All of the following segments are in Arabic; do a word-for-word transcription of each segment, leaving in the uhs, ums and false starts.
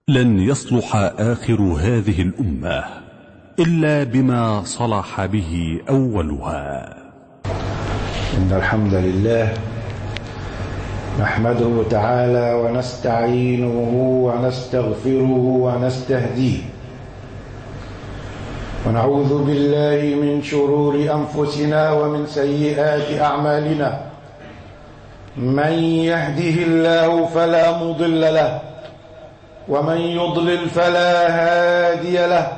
لن يصلح آخر هذه الأمة إلا بما صلح به أولها. إن الحمد لله نحمده تعالى ونستعينه ونستغفره ونستهديه، ونعوذ بالله من شرور أنفسنا ومن سيئات أعمالنا. من يهده الله فلا مضل له، ومن يضلل فلا هادي له،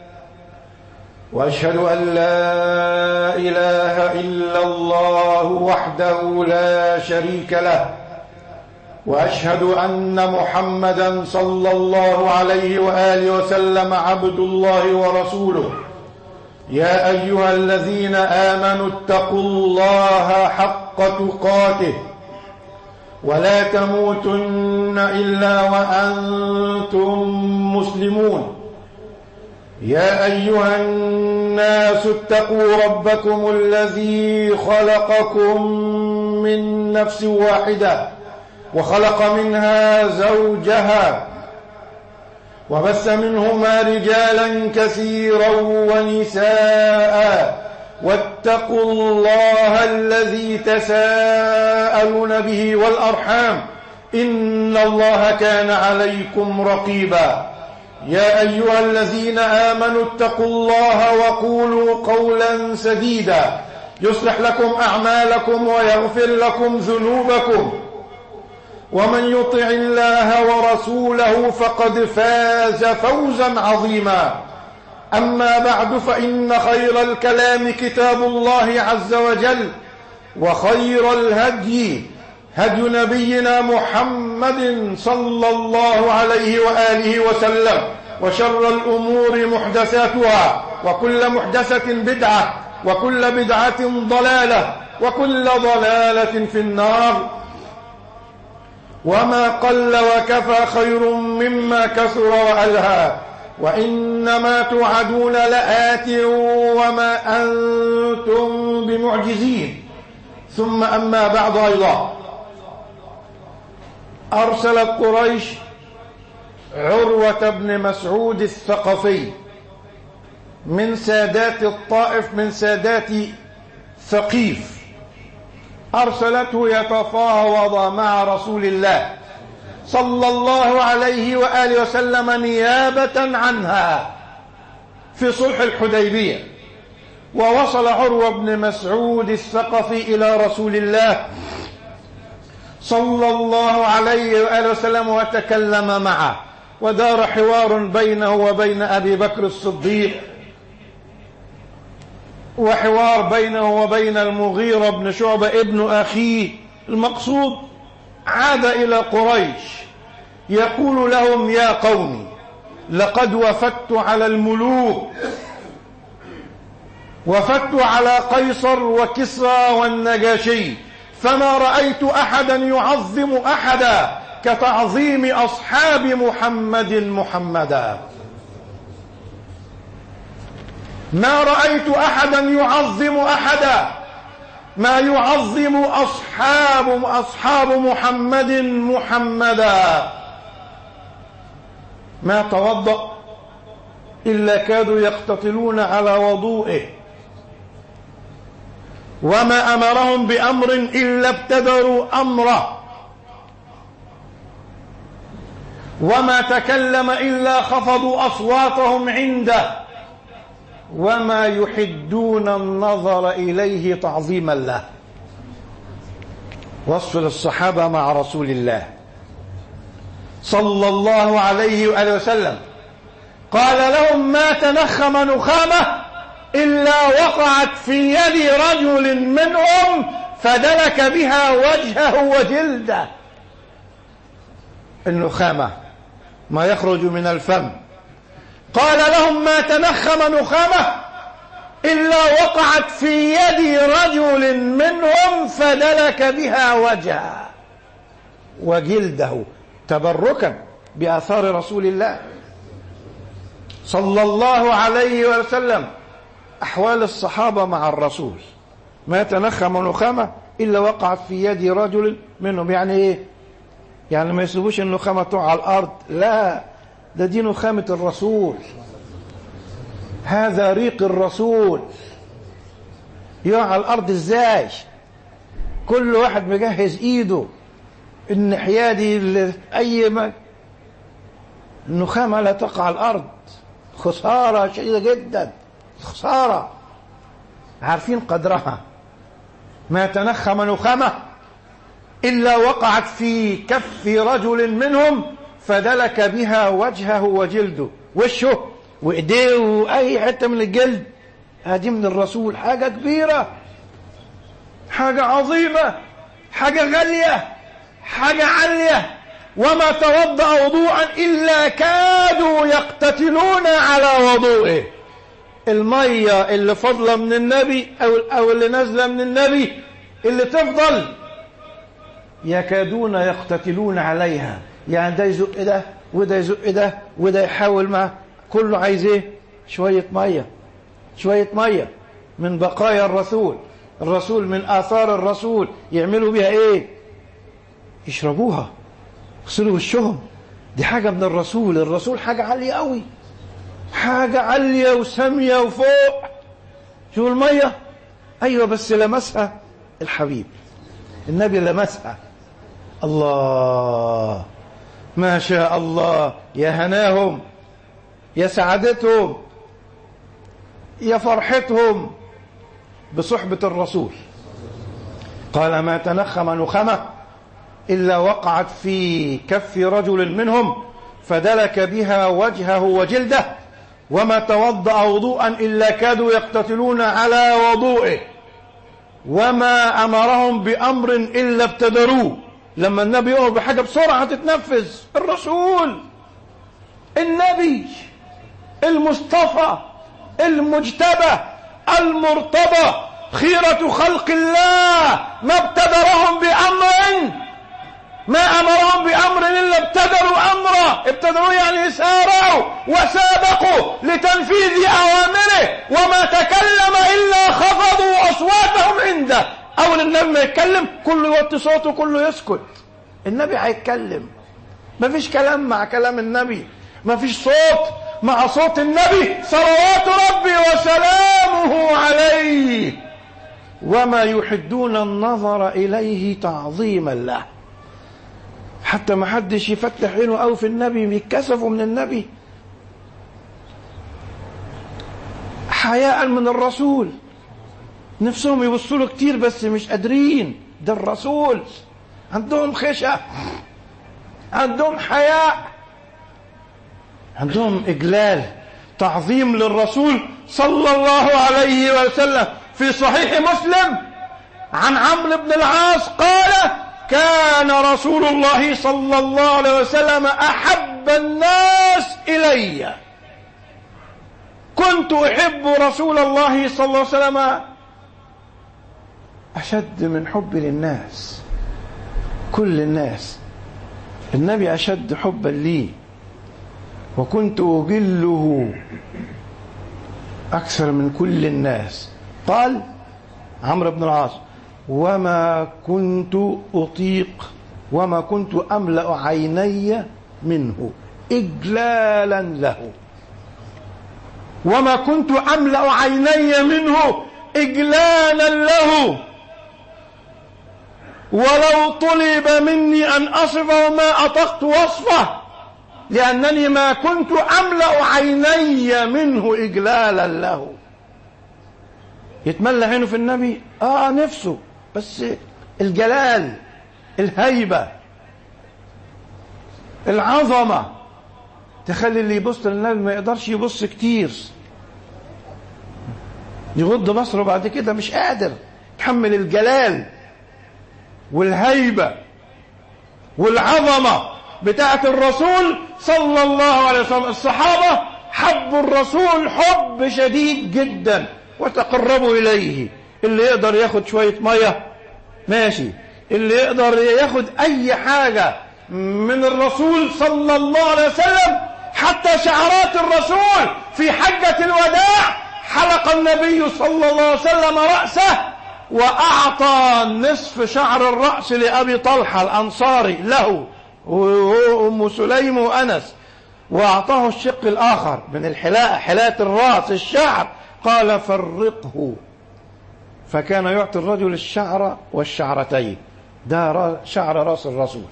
وأشهد أن لا إله إلا الله وحده لا شريك له، وأشهد أن محمدا صلى الله عليه وآله وسلم عبد الله ورسوله. يا أيها الذين آمنوا اتقوا الله حق تقاته ولا تموتن إلا وأنتم مسلمون. يا أيها الناس اتقوا ربكم الذي خلقكم من نفس واحدة وخلق منها زوجها وبث منهما رجالا كثيرا ونساء، واتقوا الله الذي تساءلون به والأرحام إن الله كان عليكم رقيبا. يا أيها الذين آمنوا اتقوا الله وقولوا قولا سديدا يصلح لكم أعمالكم ويغفر لكم ذنوبكم، ومن يطع الله ورسوله فقد فاز فوزا عظيما. أما بعد، فإن خير الكلام كتاب الله عز وجل، وخير الهدي هدي نبينا محمد صلى الله عليه وآله وسلم، وشر الأمور محدثاتها، وكل محدثة بدعة، وكل بدعة ضلالة، وكل ضلالة في النار. وما قل وكفى خير مما كثر وألهى، وإنما توعدون لآت وما أنتم بمعجزين. ثم أما بعد، أيضا أرسلت قريش عروة بن مسعود الثقفي من سادات الطائف، من سادات ثقيف، أرسلته يتفاوض مع رسول الله صلى الله عليه وآله وسلم نيابة عنها في صلح الحديبية. ووصل عروة بن مسعود الثقفي إلى رسول الله صلى الله عليه وآله وسلم وتكلم معه، ودار حوار بينه وبين أبي بكر الصديق، وحوار بينه وبين المغيرة بن شعبة ابن أخيه. المقصود عاد إلى قريش يقول لهم: يا قومي، لقد وفدت على الملوك، وفدت على قيصر وكسرى والنجاشي، فما رأيت أحدا يعظم أحدا كتعظيم أصحاب محمد محمدا. ما رأيت أحدا يعظم أحدا ما يعظم أصحاب أصحاب محمد محمدا. ما توضأ إلا كادوا يقتتلون على وضوئه، وما أمرهم بأمر إلا ابتدروا أمره، وما تكلم إلا خفضوا أصواتهم عنده، وما يحدون النظر إليه تعظيما له. وصف للصحابة مع رسول الله صلى الله عليه وآله وسلم. قال لهم: ما تنخم نخامة إلا وقعت في يد رجل منهم فدلك بها وجهه وجلده. النخامة ما يخرج من الفم. قال لهم: ما تنخم نخامة إلا وقعت في يد رجل منهم فدلك بها وجهه وجلده، تبركا بآثار رسول الله صلى الله عليه وسلم. أحوال الصحابة مع الرسول: ما تنخم نخامة إلا وقعت في يد رجل منهم. يعني إيه؟ يعني ما يسيبوش النخامة تقع على الأرض، لا، ده دي نخامة الرسول، هذا ريق الرسول. يقع على الأرض ازاي؟ كل واحد مجهز ايده الناحية دي أي ما النخامة لا تقع على الأرض. خسارة شديدة جدا، خسارة. عارفين قدرها. ما تنخم نخامة إلا وقعت في كف رجل منهم فدلك بها وجهه وجلده، وشه وإيديه وأي حتة من الجلد. هذه من الرسول حاجة كبيرة، حاجة عظيمة، حاجة غالية، حاجة عالية. وما توضأ وضوءا إلا كادوا يقتتلون على وضوئه. المية اللي فضلة من النبي أو, أو اللي نازلة من النبي اللي تفضل يكادون يقتتلون عليها. يعني ده يزق ده وده يزق ده وده يحاول مع كله. عايز ايه؟ شوية مية، شوية مية من بقايا الرسول. الرسول من آثار الرسول يعملوا بها ايه؟ يشربوها، يغسلوا وشهم. دي حاجة من الرسول. الرسول حاجة عالية قوي، حاجة عالية وسامية وفوق. شو المية؟ ايوه بس لمسها الحبيب، النبي لمسها. الله ما شاء الله، يا هناهم، يا سعادتهم، يا فرحتهم بصحبة الرسول. قال ما تنخم نخمة إلا وقعت في كف رجل منهم فدلك بها وجهه وجلده وما توضأ وضوءا إلا كادوا يقتتلون على وضوئه وما أمرهم بأمر إلا ابتدروه. لما النبي يقول بحاجة بسرعة تتنفذ. الرسول، النبي المصطفى المجتبى المرتضى، خيرة خلق الله، ما ابتدرهم بأمر، ما أمرهم بأمر إلا ابتدروا أمره. ابتدروا يعني سارعوا وسابقوا لتنفيذ أوامره، وما تكلم إلا خفضوا أصواتهم عنده. أول النبي ما يتكلم كله يوطي صوته، كله يسكت. النبي هيتكلم، ما فيش كلام مع كلام النبي، ما فيش صوت مع صوت النبي صلوات ربي وسلامه عليه. وما يحدون النظر إليه تعظيما له. حتى ما حدش يفتح عينه أو في النبي، يتكسفوا من النبي حياء من الرسول. نفسهم يبصوا له كتير بس مش قادرين. ده الرسول، عندهم خشع، عندهم حياء، عندهم إجلال، تعظيم للرسول صلى الله عليه وسلم. في صحيح مسلم عن عمرو بن العاص قال كان رسول الله صلى الله عليه وسلم أحب الناس إلي. كنت أحب رسول الله صلى الله عليه وسلم أشد من حبي للناس، كل الناس. النبي أشد حبا لي، وكنت أجله أكثر من كل الناس. قال عمرو بن العاص وما كنت أطيق وما كنت أملأ عيني منه إجلالا له، وما كنت أملأ عيني منه إجلالا له، ولو طلب مني أن أصفه ما أطقت وصفه، لأنني ما كنت أملأ عيني منه إجلالا له. يتملى عينه في النبي، آه نفسه، بس الجلال، الهيبة، العظمة تخلي اللي يبص للنبي ما يقدرش يبص كتير، يغض بصره بعد كده، مش قادر يتحمل الجلال والهيبة والعظمة بتاعة الرسول صلى الله عليه وسلم. الصحابة حبوا الرسول حب شديد جدا وتقربوا إليه. اللي يقدر ياخد شوية مية ماشي، اللي يقدر ياخد أي حاجة من الرسول صلى الله عليه وسلم. حتى شعرات الرسول في حجة الوداع حلق النبي صلى الله عليه وسلم رأسه وأعطى نصف شعر الرأس لأبي طلحة الأنصاري له وأم سليم وأنس، وأعطاه الشق الآخر من الحلاء، حلاء الرأس الشعر، قال فرقه، فكان يعطي الرجل الشعر والشعرتين. ده شعر رأس الرسول،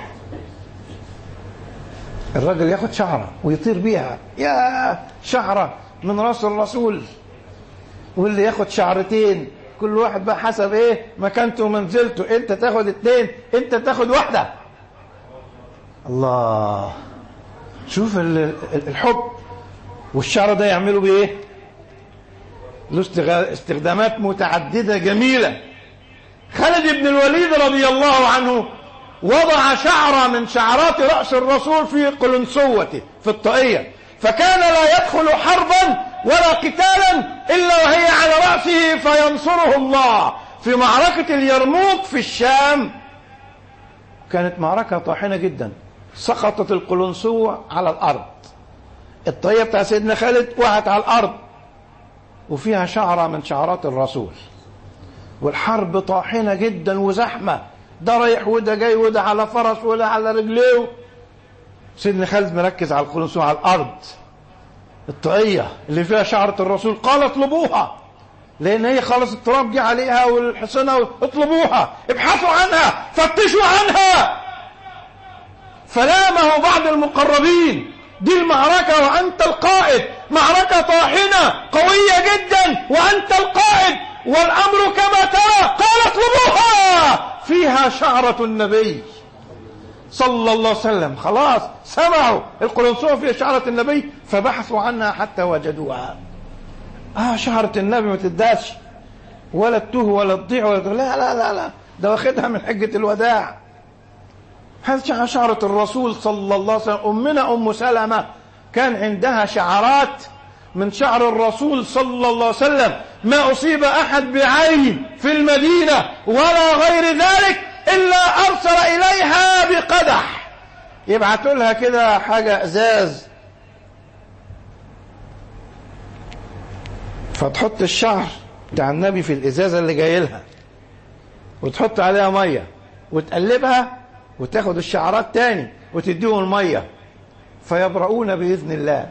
الرجل ياخد شعرة ويطير بيها، يا شعرة من رأس الرسول، واللي ياخد شعرتين، كل واحد بقى حسب ايه مكانته ومنزلته، انت تاخد اتنين، انت تاخد واحدة. الله، شوف الحب. والشعر ده يعملوا بايه؟ له استخدامات متعددة جميلة. خالد بن الوليد رضي الله عنه وضع شعرة من شعرات رأس الرسول في قلنسوته في الطاقية، فكان لا يدخل حربا ولا قتالا إلا وهي على رأسه فينصره الله. في معركة اليرموك في الشام كانت معركة طاحنة جدا، سقطت القلنسوة على الأرض، الطاقية بتاع سيدنا خالد وقعت على الأرض وفيها شعرة من شعرات الرسول، والحرب طاحنة جدا وزحمة، ده رايح وده جاي، وده على فرس وده على رجليه. سيدنا خالد مركز على القلنسوة على الأرض، الطاقية اللي فيها شعرة الرسول، قال اطلبوها، لأن هي خلص التراب جه عليها والحصنة، اطلبوها، ابحثوا عنها، فتشوا عنها. فلامه بعض المقربين، دي المعركة وأنت القائد، معركة طاحنة قوية جدا وأنت القائد، والأمر كما ترى، قال اطلبوها، فيها شعرة النبي صلى الله عليه وسلم. خلاص سمعوا القلنسوة فيها شعرة النبي، فبحثوا عنها حتى وجدوها. اه شعرة النبي ما تداش ولا تتوه ولا تضيع ولا تضيع. لا لا لا لا، ده واخدها من حجة الوداع. هذه شعرة الرسول صلى الله عليه وسلم. أمنا أم سلمة كان عندها شعرات من شعر الرسول صلى الله عليه وسلم، ما أصيب أحد بعين في المدينة ولا غير ذلك إلا أرسل إليها بقدح، يبعثوا لها كده حاجة إزاز، فتحط الشعر بتاع النبي في الإزازة اللي جاي لها، وتحط عليها مية وتقلبها، وتاخد الشعرات تاني وتديهم المية، فيبرؤون بإذن الله.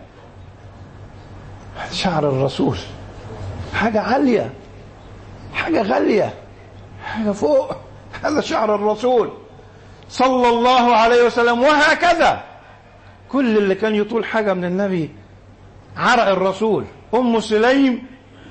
شعر الرسول حاجة عالية، حاجة غالية، حاجة فوق. هذا شعر الرسول صلى الله عليه وسلم. وهكذا كل اللي كان يطول حاجة من النبي عرق الرسول. أم سليم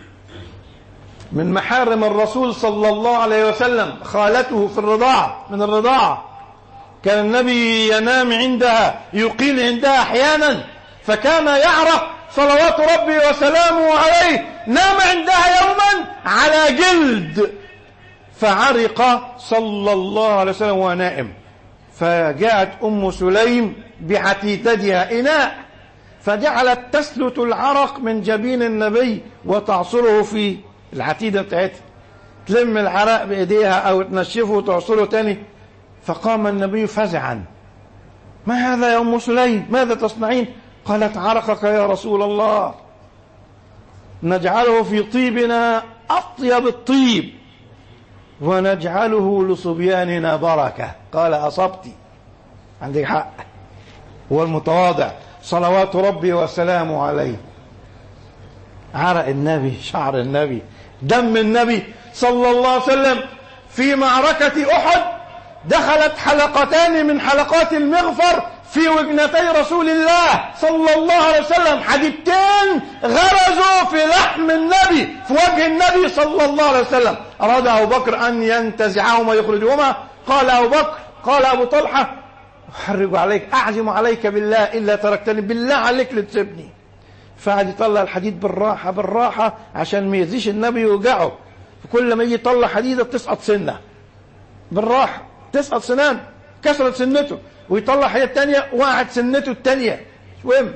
من محارم الرسول صلى الله عليه وسلم، خالته في الرضاعة، من الرضاعة كان النبي ينام عندها، يقيل عندها أحيانا، فكان يعرق صلوات ربي وسلامه عليه. نام عندها يوما على جلد فعرق صلى الله عليه وسلم وهو نائم، فجاءت أم سليم بعتيتها إناء، فجعلت تسلت العرق من جبين النبي وتعصره في العتيدة بتاعتها، تلم العرق بإيديها أو تنشفه وتعصره تاني. فقام النبي فزعا: ما هذا يا أم سليم؟ ماذا تصنعين؟ قالت: عرقك يا رسول الله، نجعله في طيبنا أطيب الطيب ونجعله لصبياننا بركة. قال: أصبت، عندك حق، هو المتواضع صلوات ربي وسلامه عليه. عرق النبي، شعر النبي، دم النبي صلى الله عليه وسلم. في معركة أحد دخلت حلقتان من حلقات المغفر في وجنتي رسول الله صلى الله عليه وسلم، حديدتين غرزوا في لحم النبي، في وجه النبي صلى الله عليه وسلم. أراد أبو بكر أن ينتزعهما يخرجهما، قال أبو بكر، قال أبو طلحة: أحرج عليك، أعزم عليك بالله إلا تركتني، بالله عليك لتسيبني. فقعد يطلع الحديد بالراحة بالراحة عشان ما يأذيش النبي ويوجعه. فكل ما يجي يطلع حديدة تسقط سنة، بالراحة تسقط سنان، كسرت سنته، ويطلع حاجة تانية وقعت سنته التانية. مهم.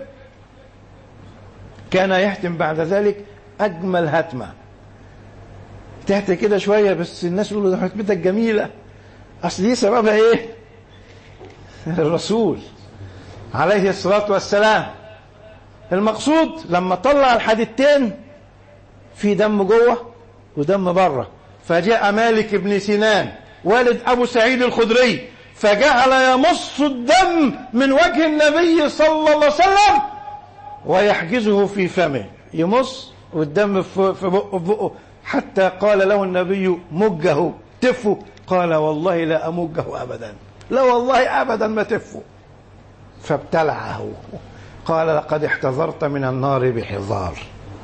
كان يهتم بعد ذلك أجمل هتمة، تحت كده شوية، بس الناس يقولوا ده هتمتك جميلة، أصل دي سببها إيه؟ الرسول عليه الصلاة والسلام. المقصود لما طلع الحديدتين في دم جوه ودم بره، فجاء مالك بن سنان والد أبو سعيد الخدري فجعل يمص الدم من وجه النبي صلى الله عليه وسلم ويحجزه في فمه، يمص والدم في بقه, في بقه حتى قال له النبي مجه تفه، قال والله لا أمجه أبدا، لا والله أبدا ما تفه، فابتلعه. قال لقد احتضرت من النار بحذار.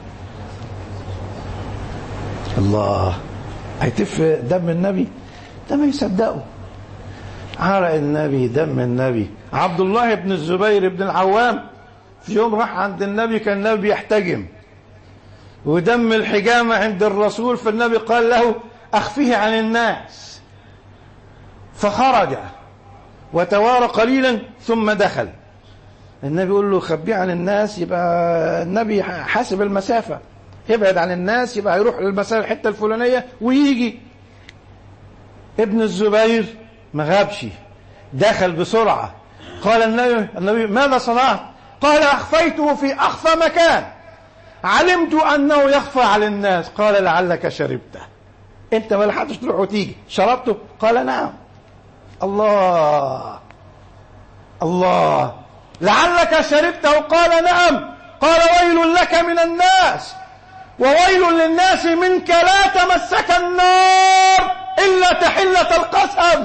الله، هيتف دم النبي؟ ده ما يصدقه. عرق النبي، دم النبي. عبد الله بن الزبير بن العوام في يوم راح عند النبي، كان النبي يحتجم ودم الحجامة عند الرسول، فالنبي قال له أخفيه عن الناس، فخرج وتوارى قليلا ثم دخل. النبي يقول له خبيه عن الناس، يبقى النبي حاسب المسافة، يبعد عن الناس يبقى يروح للمسافة الحتة الفلانية ويجي. ابن الزبير ما غابش، دخل بسرعة. قال النبي, النبي ماذا صنعت؟ قال أخفيته في أخفى مكان، علمت أنه يخفى على الناس. قال لعلك شربته، أنت ما لحقتش تروح وتيجي، شربته؟ قال نعم. الله الله، لعلك شربته؟ قال نعم. قال ويل لك من الناس وويل للناس منك، لا تمسك النار إلا تحلة القسم.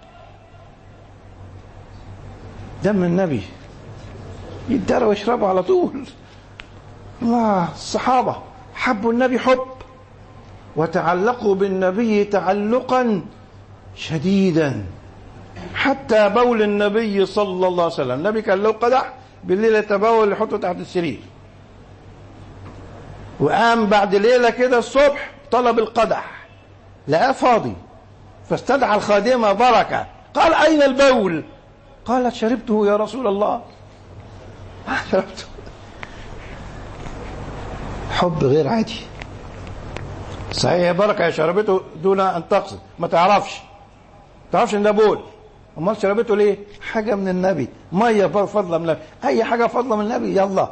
دم النبي يدار ويشربوا على طول. الله، الصحابة حبوا النبي حب وتعلقوا بالنبي تعلقا شديدا، حتى بول النبي صلى الله عليه وسلم. النبي كان له قدح بالليل يتبول يحطه تحت السرير، وقام بعد ليلة كده الصبح طلب القدح لقاه فاضي، فاستدعى الخادمة بركة، قال أين البول؟ قالت شربته يا رسول الله. شربته. حب غير عادي. صحيح يا بركة يا شربته دون أن تقصد، ما تعرفش ما تعرفش إن ده بول، امال شربته ليه؟ حاجة من النبي، مية فضلة من النبي، أي حاجة فضلة من النبي يلا.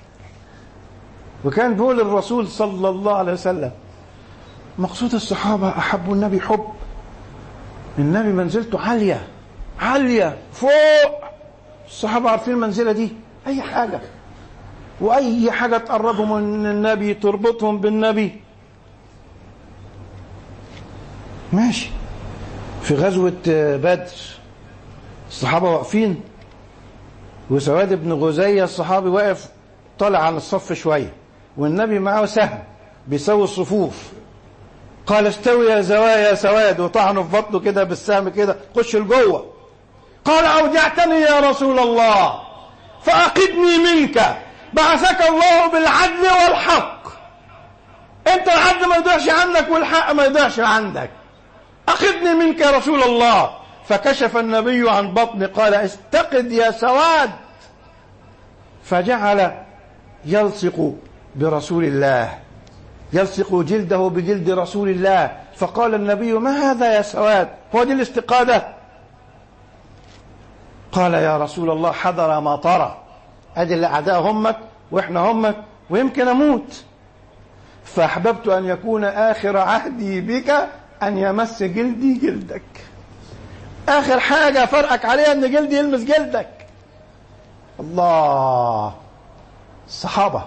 وكان بول الرسول صلى الله عليه وسلم. مقصود الصحابة أحبوا النبي حب. النبي منزلته عالية عالية فوق، الصحابة عارفين المنزلة دي، أي حاجة وأي حاجة تقربهم من النبي تربطهم بالنبي. ماشي. في غزوة بدر الصحابة واقفين، وسواد بن غزية الصحابي واقف طالع عن الصف شوية، والنبي معه سهم بيسوي الصفوف. قال استوي يا زوايا يا سواد، وطعنوا في بطنه كده بالسهم كده، خش لجوه. قال أودعتني يا رسول الله فأقدني منك، بعثك الله بالعدل والحق، انت العدل ما يضيعش عنك والحق ما يضيعش عندك، أخذني منك يا رسول الله. فكشف النبي عن بطني قال استقد يا سواد، فجعل يلصق برسول الله، يلصق جلده بجلد رسول الله. فقال النبي ما هذا يا سواد؟ هو دي الاستقادة؟ قال يا رسول الله حضر ما ترى، ادي الاعداء همك واحنا همك ويمكن اموت، فاحببت ان يكون اخر عهدي بك ان يمس جلدي جلدك، اخر حاجة فرقك عليها ان جلدي يلمس جلدك. الله، الصحابة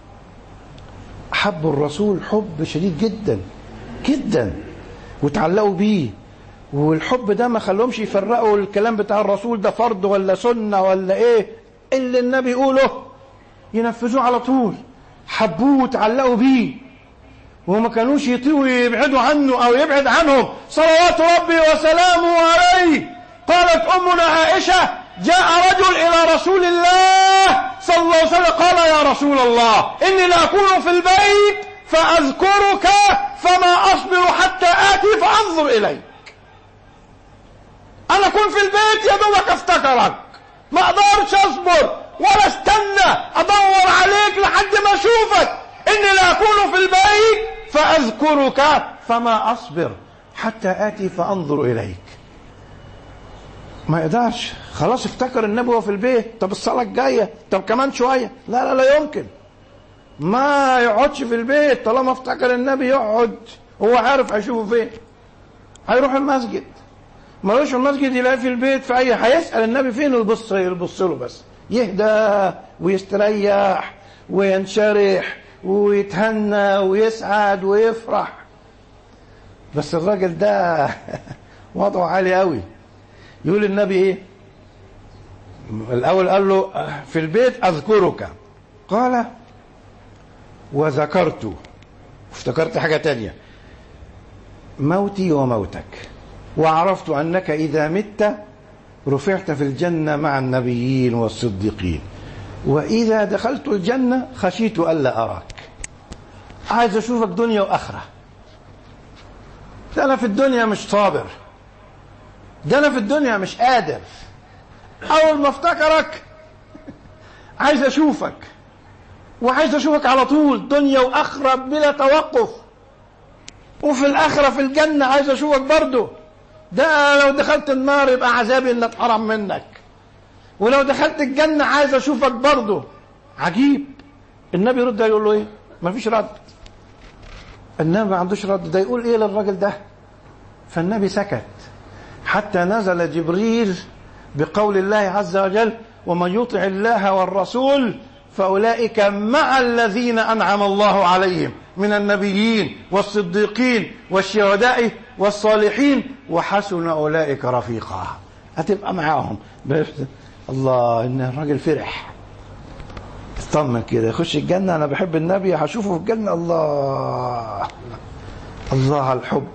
حبوا الرسول حب شديد جدا جدا وتعلقوا بيه، والحب ده ما خلوهمش يفرقوا الكلام بتاع الرسول ده فرض ولا سنة ولا ايه، اللي النبي يقوله ينفذوه على طول. حبوه وتعلقوا بيه وما كانوش يطيعوا يبعدوا عنه او يبعد عنهم صلوات ربي وسلامه عليه. قالت امنا عائشة جاء رجل الى رسول الله صلى الله عليه وسلم قال يا رسول الله اني لاكون في البيت فاذكرك فما اصبر حتى اتي فانظر اليك. انا اكون في البيت يا دوبك افتكرك، ما اقدرش اصبر ولا استنى ادور عليك لحد ما اشوفك. اني لاكون في البيت فاذكرك فما اصبر حتى اتي فانظر اليك. ما يقدرش، خلاص افتكر النبي وهو في البيت، طب الصلاة الجاية، طب كمان شوية، لا لا لا يمكن، ما يقعدش في البيت طالما افتكر النبي يقعد، هو عارف هيشوفه فين، هيروح المسجد ملوش المسجد يلاقي في البيت في أي هيسأل النبي فين، يبص يبص له بس، يهدى ويستريح وينشرح ويتهنى ويسعد ويفرح. بس الراجل ده وضعه عالي قوي. يقول النبي ايه الاول؟ قال له في البيت اذكرك، قال وذكرت، افتكرت حاجة تانية، موتي وموتك، وعرفت انك اذا مت رفعت في الجنة مع النبيين والصديقين، واذا دخلت الجنة خشيت الا اراك. عايز اشوفك دنيا واخرة. ده انا في الدنيا مش صابر، ده انا في الدنيا مش قادر، اول ما افتكرك عايز اشوفك، وعايز اشوفك على طول دنيا واخرة بلا توقف، وفي الاخرة في الجنة عايز اشوفك برضو. ده لو دخلت النار يبقى عذابي ان اتحرم منك، ولو دخلت الجنة عايز اشوفك برضو. عجيب. النبي يرد يقول له ايه؟ ما فيش رد. النبي ما عندوش رد، ده يقول ايه للراجل ده؟ فالنبي سكت حتى نزل جبريل بقول الله عز وجل ومن يطع الله والرسول فأولئك مع الذين أنعم الله عليهم من النبيين والصديقين والشهداء والصالحين وحسن أولئك رفيقا. هتبقى معاهم. الله، إن الراجل فرح، اطمن كده، يخش الجنة. أنا بحب النبي، هشوفه في الجنة. الله الله على الحب.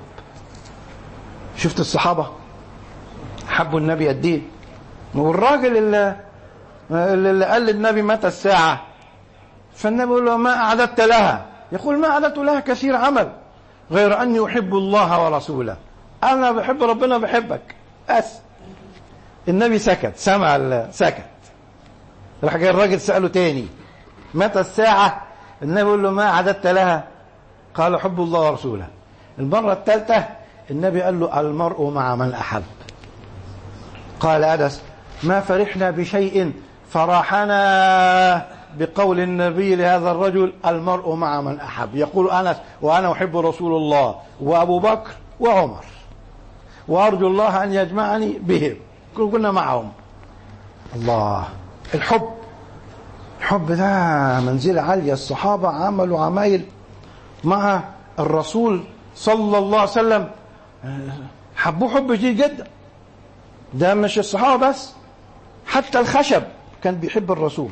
شفت الصحابة حبوا النبي قد ايه؟ والراجل اللي, اللي قال للنبي متى الساعة، فالنبي يقول له ما أعددت لها؟ يقول ما أعددت لها كثير عمل غير أني أحب الله ورسوله. أنا بحب ربنا بحبك بس. النبي سكت، سمع سكت. راح جاي الراجل سأله تاني متى الساعة؟ النبي يقول له ما أعددت لها؟ قال حب الله ورسوله. المرة الثالثة النبي قال له المرء مع من أحب. قال أنس ما فرحنا بشيء فرحنا بقول النبي لهذا الرجل المرء مع من أحب. يقول أنس وأنا أحب رسول الله وأبو بكر وعمر وأرجو الله أن يجمعني بهم، كنا معهم. الله، الحب الحب ده منزلة عالية. الصحابة عملوا عمايل مع الرسول صلى الله عليه وسلم، حبوه حب شديد جدا. ده مش الصحابة بس، حتى الخشب كان بيحب الرسول.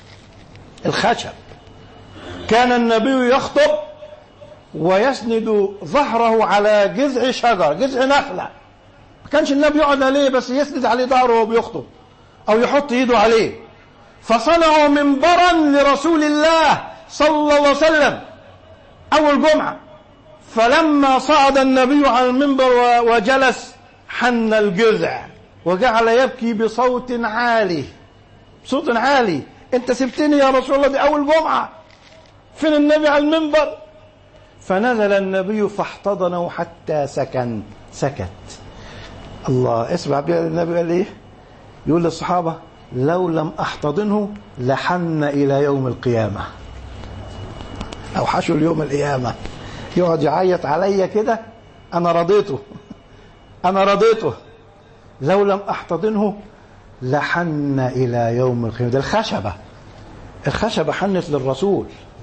الخشب كان النبي يخطب ويسند ظهره على جذع شجر، جذع نخلة. ما كانش النبي يقعد عليه بس يسند عليه ظهره وهو بيخطب أو يحط إيده عليه. فصنعوا منبرا لرسول الله صلى الله عليه وسلم أول جمعة. فلما صعد النبي على المنبر وجلس حن الجذع وجعل يبكي بصوت عالي، صوت عالي. انت سبتني يا رسول الله، دي اول جمعة، فين النبي على المنبر؟ فنزل النبي فاحتضنه حتى سكن سكت. الله، اسمع بقى النبي قال ايه؟ يقول للصحابة لو لم احتضنه لحن الى يوم القيامة، او حشو اليوم القيامة. يقعد يعيط عليا كده، انا رضيته انا رضيته لو لم احتضنه لحن الى يوم القيامة. ده الخشبة الخشبة حنت للرسول،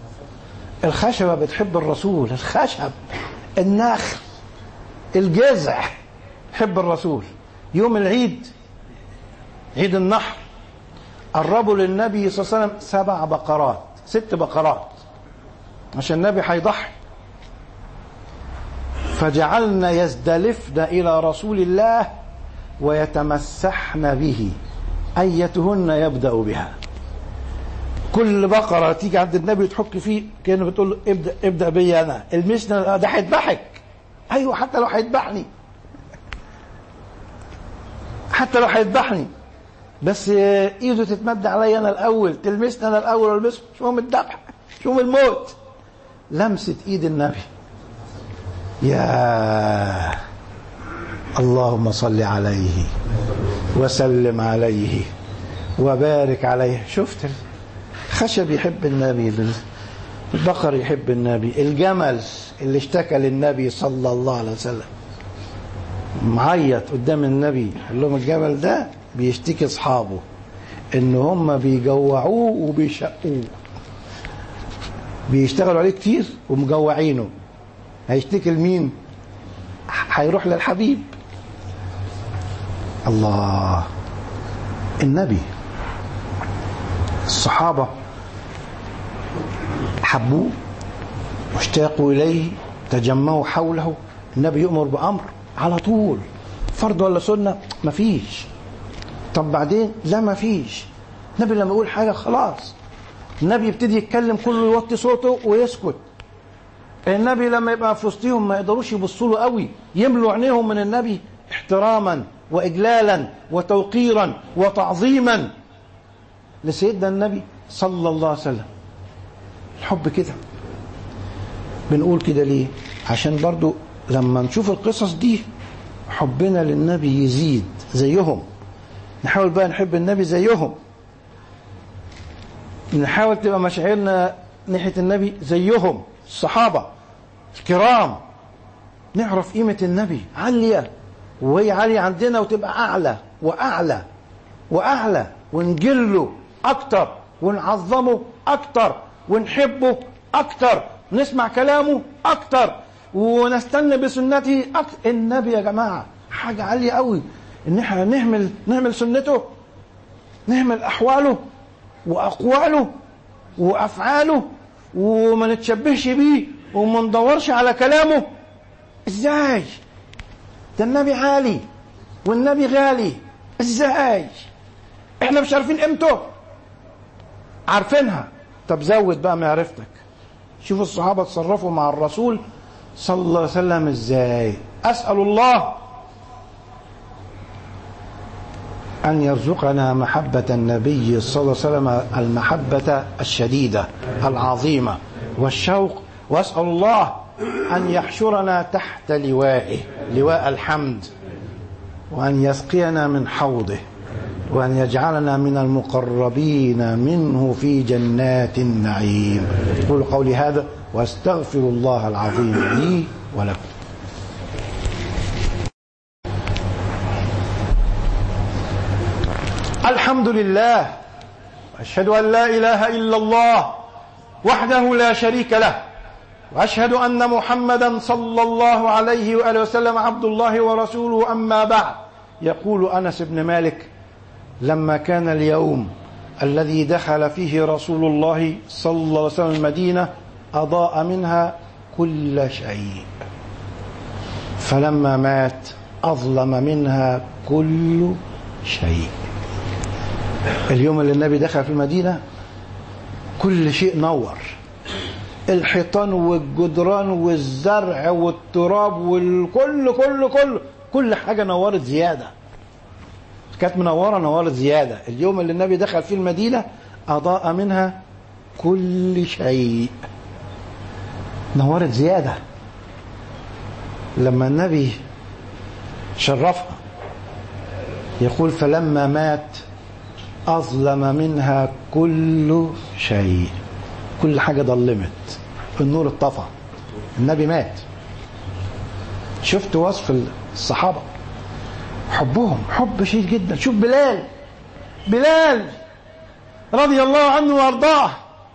الخشبة بتحب الرسول، الخشب النخل الجذع حب الرسول. يوم العيد، عيد النحر، قربوا للنبي صلى الله عليه وسلم سبع بقرات ست بقرات عشان النبي هيضحي. فجعلنا يزدلفن إلى رسول الله ويتمسحن به أيتهن يبدأ بها. كل بقرة تيجي عند النبي تحك فيه كأنه بتقول له ابدأ, ابدأ بي أنا، المسنا ده هيذبحك. أيوة، حتى لو هيذبحني حتى لو هيذبحني بس ايده تتمد علي انا الاول، تلمسني انا الاول والبسه. شوفوا الذبح، شوفوا الموت. لمسة ايد النبي. يا اللهم صل عليه وسلم عليه وبارك عليه. شفت الخشب يحب النبي، البقر يحب النبي، الجمل اللي اشتكى للنبي صلى الله عليه وسلم معيط قدام النبي، قال لهم الجبل ده بيشتكي اصحابه ان هم بيجوعوه وبيشقوه، بيشتغلوا عليه كتير ومجوعينه. هيشتكي لمين؟ هيروح للحبيب. الله، النبي الصحابة حبوه واشتاقوا إليه، تجمعوا حوله. النبي يؤمر بأمر على طول، فرض ولا سنة مفيش. طب بعدين؟ لا مفيش. النبي لما يقول حاجة خلاص. النبي يبتدي يتكلم كله يوطي صوته ويسكت. النبي لما يبقى في وسطهم ما يقدروش يبصوا له قوي، يملوا عينيهم من النبي احتراما وإجلالا وتوقيرا وتعظيما لسيدنا النبي صلى الله عليه وسلم. الحب كده. بنقول كده ليه؟ عشان برضو لما نشوف القصص دي حبنا للنبي يزيد زيهم. نحاول بقى نحب النبي زيهم، نحاول تبقى مشاعرنا ناحية النبي زيهم. الصحابة الكرام نعرف قيمة النبي عالية، وهي عالية عندنا وتبقى أعلى وأعلى وأعلى، ونجله أكتر ونعظمه أكتر ونحبه أكتر، نسمع كلامه أكتر ونستنى بسنته أكتر. النبي يا جماعة حاجة عالية قوي، إن احنا نهمل نهمل سنته، نهمل أحواله وأقواله وأفعاله وما نتشبهش بيه وما ندورش على كلامه. إزاي؟ ده النبي عالي والنبي غالي، إزاي؟ إحنا مش عارفين قيمته، عارفينها. طب زود بقى معرفتك. شوفوا الصحابة تصرفوا مع الرسول صلى الله عليه وسلم إزاي. أسأل الله أن يرزقنا محبة النبي صلى الله عليه وسلم، المحبة الشديدة العظيمة والشوق، وأسأل الله أن يحشرنا تحت لوائه، لواء الحمد، وأن يسقينا من حوضه، وأن يجعلنا من المقربين منه في جنات النعيم. أقول قولي هذا وأستغفر الله العظيم لي ولكم. الحمد لله، أشهد أن لا إله إلا الله وحده لا شريك له، وأشهد أن محمدا صلى الله عليه وآله وسلم عبد الله ورسوله. أما بعد، يقول أنس بن مالك: لما كان اليوم الذي دخل فيه رسول الله صلى الله عليه وسلم المدينة أضاء منها كل شيء، فلما مات أظلم منها كل شيء. اليوم اللي النبي دخل في المدينة كل شيء نور، الحيطان والجدران والزرع والتراب والكل كل كل كل حاجة نورت زيادة، كانت منورة نورت زيادة. اليوم اللي النبي دخل في المدينة أضاء منها كل شيء، نورت زيادة. لما النبي شرفها يقول: فلما مات أظلم منها كل شيء، كل حاجة ظلمت، النور اتطفى، النبي مات. شفت وصف الصحابة حبهم حب شديد جدا. شوف بلال بلال رضي الله عنه وارضاه،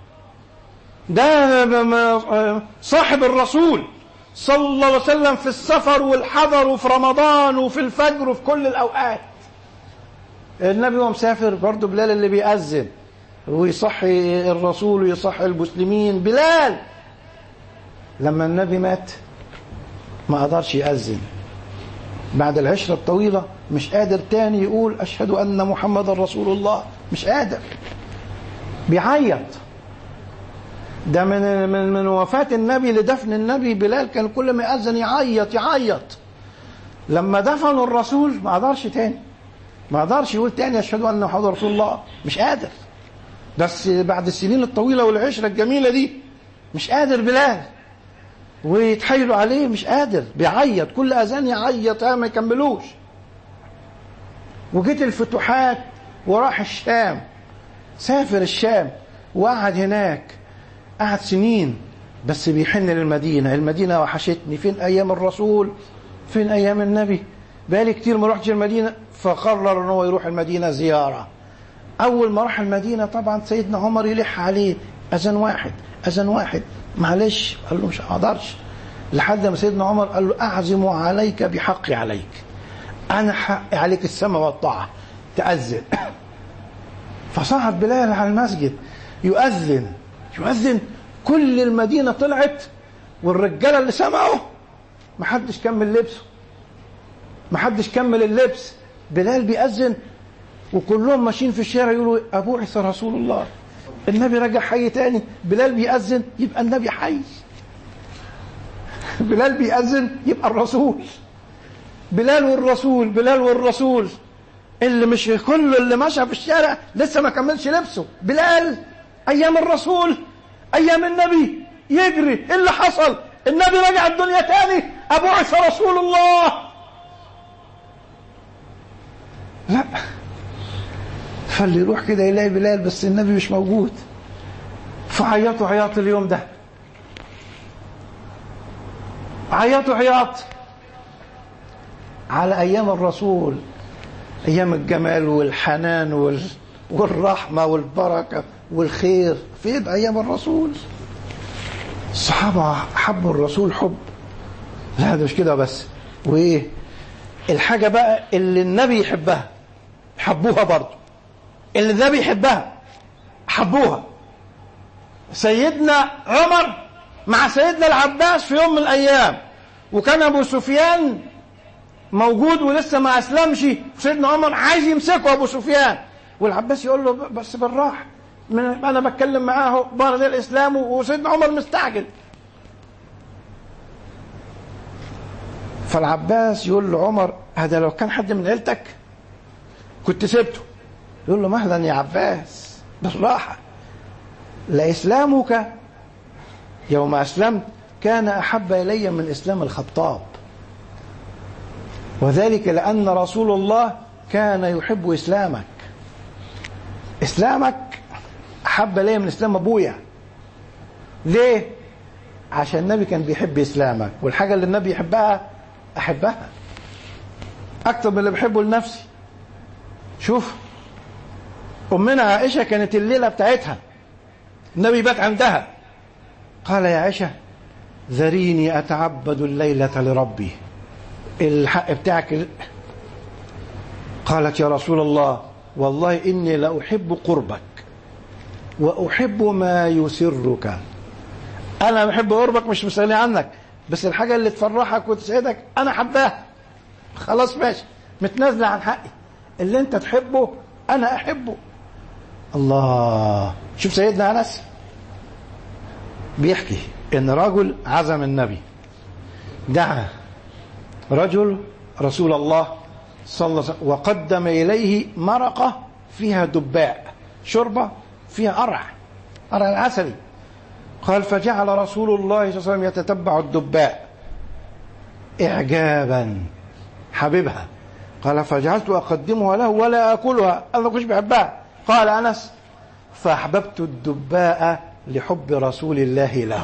ده صاحب الرسول صلى الله عليه وسلم في السفر والحضر وفي رمضان وفي الفجر وفي كل الأوقات. النبي هو مسافر برضه بلال اللي بيأذن ويصحي الرسول ويصحي المسلمين. بلال لما النبي مات ما قدرش يأذن، بعد العشرة الطويلة مش قادر تاني يقول أشهد أن محمد رسول الله، مش قادر، بيعيط. ده من من من وفاة النبي لدفن النبي بلال كان كل ما يأذن يعيط يعيط. لما دفنوا الرسول ما قدرش تاني، ما قدرش يقول تاني أشهد أن محمد رسول الله، مش قادر. بس بعد السنين الطويلة والعشرة الجميلة دي مش قادر بلال، ويتحايلوا عليه مش قادر، بيعيط كل أذان يعيط ما يكملوش. وجيت الفتوحات وراح الشام، سافر الشام وقعد هناك، قعد سنين، بس بيحن للمدينة. المدينة وحشتني، فين أيام الرسول، فين أيام النبي، بقالي كتير ما رحتش المدينة، فقرر ان هو يروح المدينة زيارة. اول ما راح المدينة طبعا سيدنا عمر يلح عليه، اذان واحد اذان واحد، معلش. قال له مش هقدرش. لحد ما سيدنا عمر قال له اعزم عليك بحقي عليك، انا حقي عليك السمع والطاعة، تأذن. فصعد بلال على المسجد يؤذن يؤذن كل المدينة طلعت، والرجالة اللي سمعوا محدش كمل لبسه، محدش كمل اللبس. بلال بيأذن وكلهم ماشيين في الشارع يقولوا أبوعث رسول الله، النبي رجع حي تاني. بلال بيأذن يبقى النبي حي، بلال بيأذن يبقى الرسول، بلال والرسول، بلال والرسول. اللي مش كله اللي ماشى في الشارع لسه ما كملش لبسه. بلال أيام الرسول، أيام النبي يجري. إيه اللي حصل؟ النبي رجع الدنيا تاني، أبوعث رسول الله. لا، فاللي يروح كده يلاقي بلال بس النبي مش موجود، فعيطوا عياط اليوم ده، عيطوا عياط على أيام الرسول، أيام الجمال والحنان وال... والرحمة والبركة والخير. فين أيام الرسول؟ الصحابة حبوا الرسول حب، لا ده مش كده بس. وإيه الحاجة بقى اللي النبي يحبها حبوها برضه، اللي النبي يحبها حبوها. سيدنا عمر مع سيدنا العباس في يوم من الأيام، وكان أبو سفيان موجود ولسه ما أسلمش، سيدنا عمر عايز يمسكه أبو سفيان، والعباس يقول له بس بالراحة، أنا بتكلم معاه بعد الإسلام، وسيدنا عمر مستعجل. فالعباس يقول له عمر هذا لو كان حد من عيلتك كنت سبته. يقول له مهلا يا عباس، بالراحة، لإسلامك يوم أسلمت كان أحب إلي من إسلام الخطاب، وذلك لأن رسول الله كان يحب إسلامك. إسلامك أحب إلي من إسلام أبويا. ليه؟ عشان النبي كان بيحب إسلامك، والحاجة اللي النبي يحبها أحبها أكتر من اللي بحبه لنفسي. شوف أمنا عائشة كانت الليلة بتاعتها النبي بات عندها، قال يا عائشة ذريني أتعبد الليلة لربي، الحق بتاعك. قالت يا رسول الله والله إني لأحب قربك وأحب ما يسرك. أنا بحب قربك مش مسألة عنك، بس الحاجة اللي تفرحك وتسعدك أنا حباها، خلاص ماشي، متنازلة عن حقي. اللي أنت تحبه أنا أحبه. الله، شوف سيدنا أنس بيحكي إن رجل عزم النبي، دعا رجل رسول الله صلى الله عليه وسلم وقدم إليه مرقة فيها دباء، شوربة فيها قرع، قرع العسلي. قال فجعل رسول الله صلى الله عليه وسلم يتتبع الدباء إعجابا حبيبها. قال فجعلت أقدمها له ولا أكلها، أنا ما كنتش بحبها. قال أنس فأحببت الدباء لحب رسول الله له.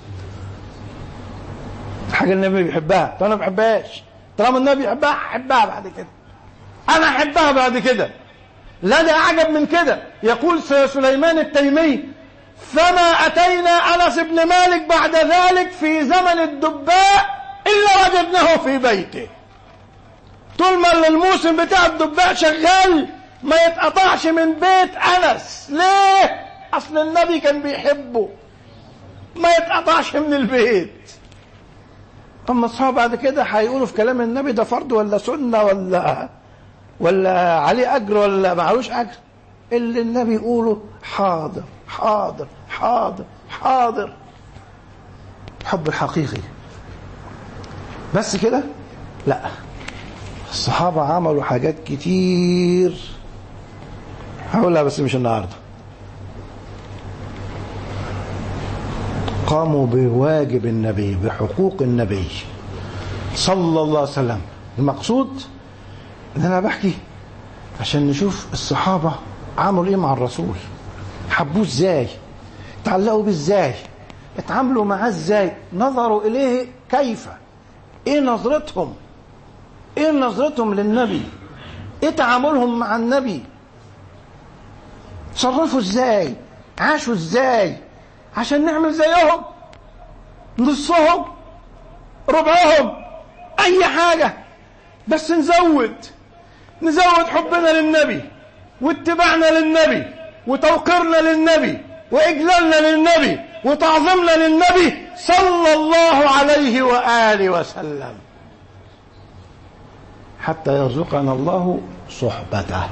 حاجة النبي بيحبها، طب أنا ما بحبهاش، طالما النبي يحبها أحبها بعد كده، أنا أحبها بعد كده. لا ده أعجب من كده. يقول سليمان التيمي فما أتينا أنس بن مالك بعد ذلك في زمن الدباء إلا وجدناه في بيته. طول ما الموسم بتاع الدباء شغال ما يتقطعش من بيت أنس. ليه؟ أصل النبي كان بيحبه، ما يتقطعش من البيت. أما الصحابة بعد كده هيقولوا في كلام النبي ده فرض ولا سنة ولا ولا عليه أجر ولا معلوش أجر. اللي النبي يقوله حاضر حاضر حاضر حاضر. الحب الحقيقي بس كده؟ لا، الصحابة عملوا حاجات كتير هقولها بس مش النهارده. قاموا بواجب النبي، بحقوق النبي صلى الله عليه وسلم. المقصود ان انا بحكي عشان نشوف الصحابة عملوا ايه مع الرسول، حبوه ازاي، تعلقوا بيه ازاي، اتعاملوا معاه ازاي، نظروا اليه كيف، ايه نظرتهم. ايه نظرتهم للنبي؟ ايه تعاملهم مع النبي؟ تصرفوا ازاي؟ عاشوا ازاي؟ عشان نعمل زيهم، نصهم، ربعهم، اي حاجة، بس نزود نزود حبنا للنبي واتباعنا للنبي وتوقيرنا للنبي واجلالنا للنبي وتعظيمنا للنبي صلى الله عليه وآله وسلم، حتى يرزقنا الله صحبته،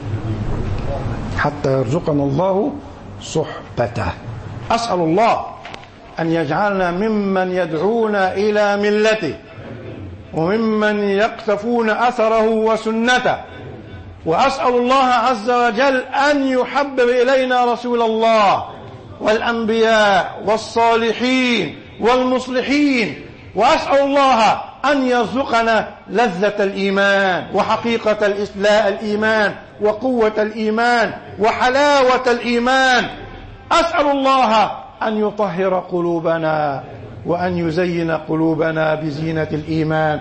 حتى يرزقنا الله صحبته. أسأل الله أن يجعلنا ممن يدعون إلى ملته وممن يقتفون أثره وسنته، وأسأل الله عز وجل أن يحبب إلينا رسول الله والأنبياء والصالحين والمصلحين، وأسأل الله أن يرزقنا لذة الإيمان وحقيقة الإيمان وقوة الإيمان وحلاوة الإيمان. أسأل الله أن يطهر قلوبنا وأن يزين قلوبنا بزينة الإيمان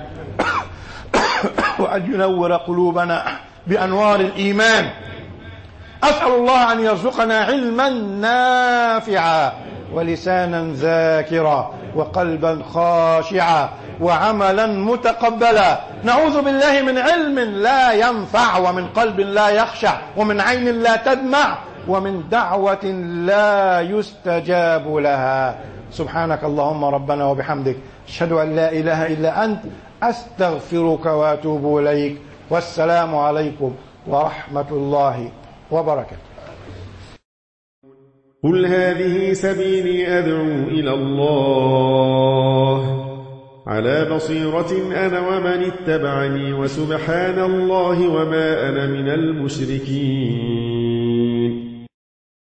وأن ينور قلوبنا بأنوار الإيمان. أسأل الله أن يرزقنا علما نافعا ولسانا ذاكرا وقلبا خاشعا وعملا متقبلا. نعوذ بالله من علم لا ينفع ومن قلب لا يخشع ومن عين لا تدمع ومن دعوة لا يستجاب لها. سبحانك اللهم ربنا وبحمدك، أشهد أن لا إله إلا أنت، أستغفرك وأتوب إليك، والسلام عليكم ورحمة الله وبركاته. قل هذه سبيلي أدعو إلى الله على بصيرة أنا ومن اتبعني، وسبحان الله وما أنا من المشركين.